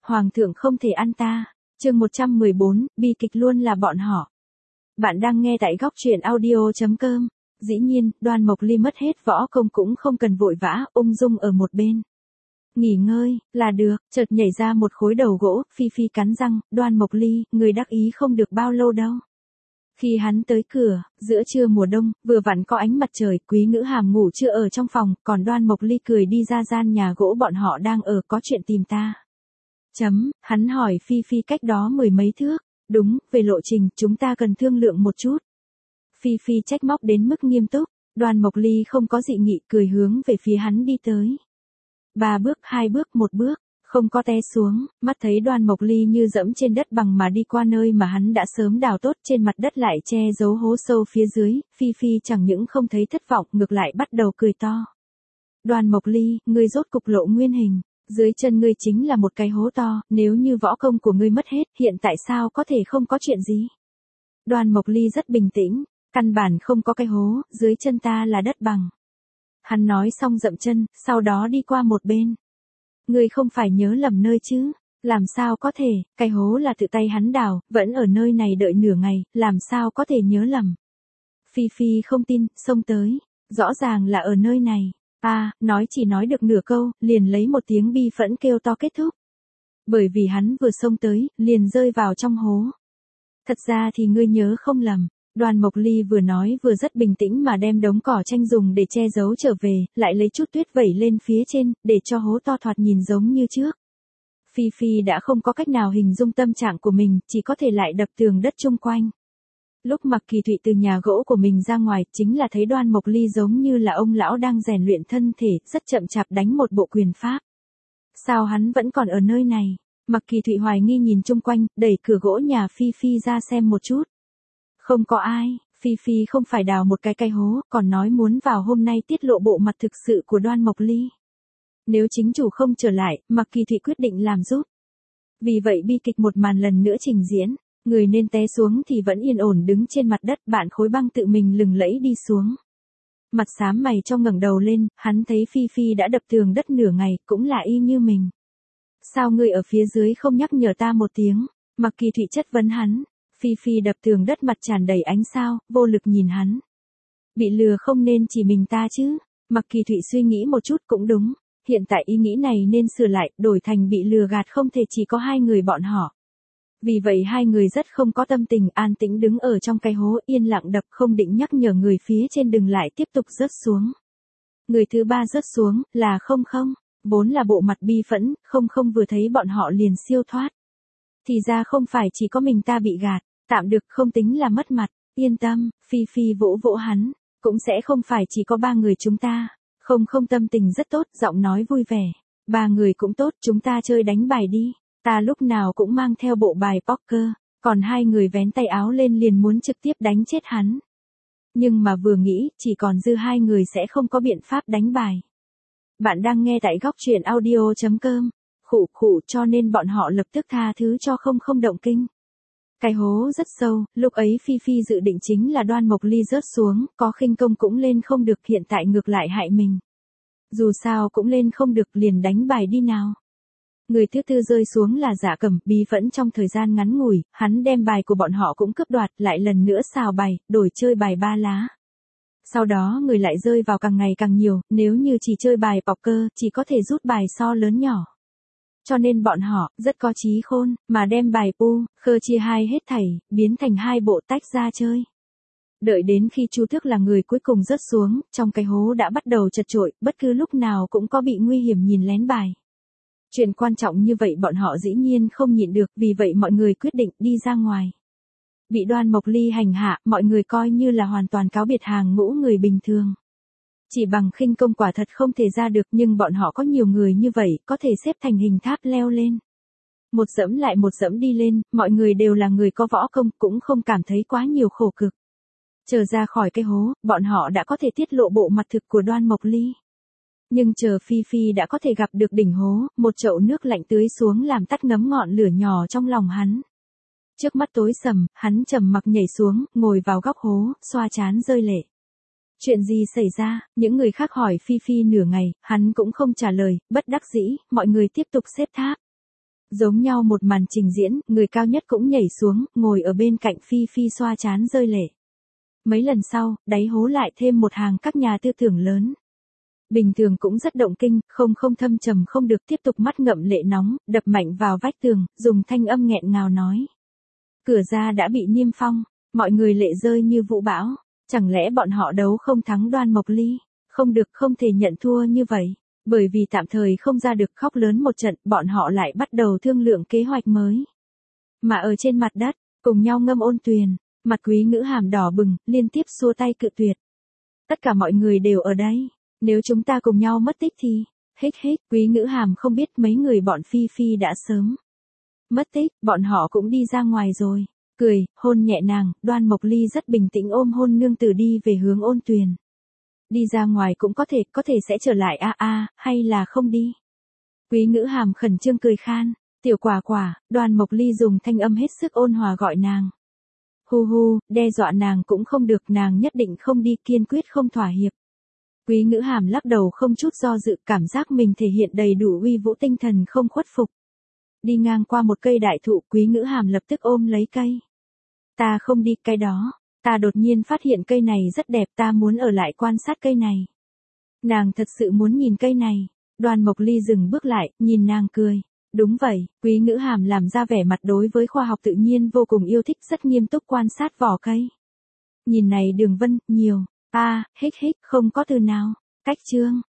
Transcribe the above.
Hoàng thượng không thể ăn ta. Chương 114, bi kịch luôn là bọn họ. Bạn đang nghe tại góc truyện audio.com. Dĩ nhiên, Đoan Mộc Ly mất hết võ công cũng không cần vội vã, ung dung ở một bên. Nghỉ ngơi, là được, chợt nhảy ra một khối đầu gỗ, Phi Phi cắn răng, Đoan Mộc Ly, người đắc ý không được bao lâu đâu. Khi hắn tới cửa, giữa trưa mùa đông, vừa vặn có ánh mặt trời, Quý Ngữ Hàm ngủ chưa ở trong phòng, còn Đoan Mộc Ly cười đi ra gian nhà gỗ bọn họ đang ở, có chuyện tìm ta. Hắn hỏi Phi Phi cách đó mười mấy thước. Đúng, về lộ trình, chúng ta cần thương lượng một chút. Phi Phi trách móc đến mức nghiêm túc, Đoan Mộc Ly không có dị nghị, cười hướng về phía hắn đi tới. 3 bước, 2 bước, 1 bước, không có té xuống, mắt thấy Đoan Mộc Ly như dẫm trên đất bằng mà đi qua nơi mà hắn đã sớm đào tốt, trên mặt đất lại che giấu hố sâu phía dưới, Phi Phi chẳng những không thấy thất vọng, ngược lại bắt đầu cười to. Đoan Mộc Ly, ngươi rốt cục lộ nguyên hình. Dưới chân ngươi chính là một cái hố to, nếu như võ công của ngươi mất hết, hiện tại sao có thể không có chuyện gì? Đoan Mộc Ly rất bình tĩnh, căn bản không có cái hố, dưới chân ta là đất bằng. Hắn nói xong dậm chân, sau đó đi qua một bên. Ngươi không phải nhớ lầm nơi chứ? Làm sao có thể, cái hố là tự tay hắn đào, vẫn ở nơi này đợi nửa ngày, làm sao có thể nhớ lầm? Phi Phi không tin, xông tới, rõ ràng là ở nơi này. Nói chỉ nói được nửa câu, liền lấy một tiếng bi phẫn kêu to kết thúc. Bởi vì hắn vừa xông tới, liền rơi vào trong hố. Thật ra thì ngươi nhớ không lầm. Đoan Mộc Ly vừa nói vừa rất bình tĩnh mà đem đống cỏ tranh dùng để che giấu trở về, lại lấy chút tuyết vẩy lên phía trên, để cho hố to thoạt nhìn giống như trước. Phi Phi đã không có cách nào hình dung tâm trạng của mình, chỉ có thể lại đập tường đất chung quanh. Lúc Mặc Kỳ Thụy từ nhà gỗ của mình ra ngoài, chính là thấy Đoan Mộc Ly giống như là ông lão đang rèn luyện thân thể, rất chậm chạp đánh một bộ quyền pháp. Sao hắn vẫn còn ở nơi này? Mặc Kỳ Thụy hoài nghi nhìn chung quanh, đẩy cửa gỗ nhà Phi Phi ra xem một chút. Không có ai, Phi Phi không phải đào một cái hố, còn nói muốn vào hôm nay tiết lộ bộ mặt thực sự của Đoan Mộc Ly. Nếu chính chủ không trở lại, Mặc Kỳ Thụy quyết định làm giúp. Vì vậy bi kịch một màn lần nữa trình diễn. Người nên té xuống thì vẫn yên ổn đứng trên mặt đất, bạn khối băng tự mình lừng lẫy đi xuống. Mặt xám mày cho ngẩng đầu lên, hắn thấy Phi Phi đã đập tường đất nửa ngày, cũng là y như mình. Sao ngươi ở phía dưới không nhắc nhở ta một tiếng? Mặc Kỳ Thụy chất vấn hắn. Phi Phi đập tường đất mặt tràn đầy ánh sao, vô lực nhìn hắn. Bị lừa không nên chỉ mình ta chứ? Mặc Kỳ Thụy suy nghĩ một chút cũng đúng. Hiện tại ý nghĩ này nên sửa lại, đổi thành bị lừa gạt không thể chỉ có hai người bọn họ. Vì vậy hai người rất không có tâm tình, an tĩnh đứng ở trong cái hố, yên lặng đập, không định nhắc nhở người phía trên đừng lại tiếp tục rớt xuống. Người thứ ba rớt xuống, là không, vốn là bộ mặt bi phẫn, không vừa thấy bọn họ liền siêu thoát. Thì ra không phải chỉ có mình ta bị gạt, tạm được, không tính là mất mặt, yên tâm, Phi Phi vỗ vỗ hắn, cũng sẽ không phải chỉ có 3 người chúng ta. Không tâm tình rất tốt, giọng nói vui vẻ. 3 người cũng tốt, chúng ta chơi đánh bài đi. Ta lúc nào cũng mang theo bộ bài poker, còn 2 người vén tay áo lên liền muốn trực tiếp đánh chết hắn. Nhưng mà vừa nghĩ, chỉ còn dư 2 người sẽ không có biện pháp đánh bài. Bạn đang nghe tại góc truyện audio.com. Khụ, cho nên bọn họ lập tức tha thứ cho không động kinh. Cái hố rất sâu, lúc ấy Phi Phi dự định chính là Đoan Mộc Ly rớt xuống, có khinh công cũng lên không được, hiện tại ngược lại hại mình. Dù sao cũng lên không được, liền đánh bài đi nào. Người thứ tư rơi xuống là Dạ Cẩm, bí phẫn trong thời gian ngắn ngủi, hắn đem bài của bọn họ cũng cướp đoạt, lại lần nữa xào bài, đổi chơi bài 3 lá. Sau đó người lại rơi vào càng ngày càng nhiều, nếu như chỉ chơi bài poker, chỉ có thể rút bài so lớn nhỏ. Cho nên bọn họ, rất có trí khôn, mà đem bài pu, khơ chia hai hết thảy, biến thành 2 bộ tách ra chơi. Đợi đến khi Chu Tước là người cuối cùng rớt xuống, trong cái hố đã bắt đầu chật chội, bất cứ lúc nào cũng có bị nguy hiểm nhìn lén bài. Chuyện quan trọng như vậy bọn họ dĩ nhiên không nhịn được, vì vậy mọi người quyết định đi ra ngoài. Bị Đoan Mộc Ly hành hạ, mọi người coi như là hoàn toàn cáo biệt hàng ngũ người bình thường. Chỉ bằng khinh công quả thật không thể ra được, nhưng bọn họ có nhiều người như vậy, có thể xếp thành hình tháp leo lên. Một dẫm lại một dẫm đi lên, mọi người đều là người có võ công, cũng không cảm thấy quá nhiều khổ cực. Chờ ra khỏi cái hố, bọn họ đã có thể tiết lộ bộ mặt thực của Đoan Mộc Ly. Nhưng chờ Phi Phi đã có thể gặp được đỉnh hố, một chậu nước lạnh tưới xuống làm tắt ngấm ngọn lửa nhỏ trong lòng hắn. Trước mắt tối sầm, hắn trầm mặc nhảy xuống, ngồi vào góc hố, xoa trán rơi lệ. Chuyện gì xảy ra? Những người khác hỏi Phi Phi nửa ngày, hắn cũng không trả lời, bất đắc dĩ, mọi người tiếp tục xếp tháp. Giống nhau một màn trình diễn, người cao nhất cũng nhảy xuống, ngồi ở bên cạnh Phi Phi xoa trán rơi lệ. Mấy lần sau, đáy hố lại thêm một hàng các nhà tư tưởng lớn. Bình thường cũng rất động kinh, không thâm trầm không được, tiếp tục mắt ngậm lệ nóng, đập mạnh vào vách tường, dùng thanh âm nghẹn ngào nói. Cửa ra đã bị niêm phong, mọi người lệ rơi như vũ bão. Chẳng lẽ bọn họ đấu không thắng Đoan Mộc Ly? Không được, không thể nhận thua như vậy. Bởi vì tạm thời không ra được, khóc lớn một trận, bọn họ lại bắt đầu thương lượng kế hoạch mới. Mà ở trên mặt đất, cùng nhau ngâm ôn tuyền, mặt Quý Ngữ Hàm đỏ bừng, liên tiếp xua tay cự tuyệt. Tất cả mọi người đều ở đây, nếu chúng ta cùng nhau mất tích thì, hích, Quý Ngữ Hàm không biết mấy người bọn Phi Phi đã sớm mất tích, bọn họ cũng đi ra ngoài rồi. Cười, hôn nhẹ nàng, Đoan Mộc Ly rất bình tĩnh ôm hôn nương tử đi về hướng ôn tuyền. Đi ra ngoài cũng có thể sẽ trở lại hay là không đi. Quý Ngữ Hàm khẩn trương cười khan, tiểu quả quả, Đoan Mộc Ly dùng thanh âm hết sức ôn hòa gọi nàng. Hu, đe dọa nàng cũng không được, nàng nhất định không đi, kiên quyết không thỏa hiệp. Quý Ngữ Hàm lắc đầu không chút do dự, cảm giác mình thể hiện đầy đủ uy vũ, tinh thần không khuất phục. Đi ngang qua một cây đại thụ, Quý Ngữ Hàm lập tức ôm lấy cây. Ta không đi cái đó, ta đột nhiên phát hiện cây này rất đẹp, ta muốn ở lại quan sát cây này. Nàng thật sự muốn nhìn cây này. Đoan Mộc Ly dừng bước lại, nhìn nàng cười. Đúng vậy, Quý Ngữ Hàm làm ra vẻ mặt đối với khoa học tự nhiên vô cùng yêu thích, rất nghiêm túc quan sát vỏ cây. Nhìn này đường vân, nhiều, hích, không có từ nào, cách chương.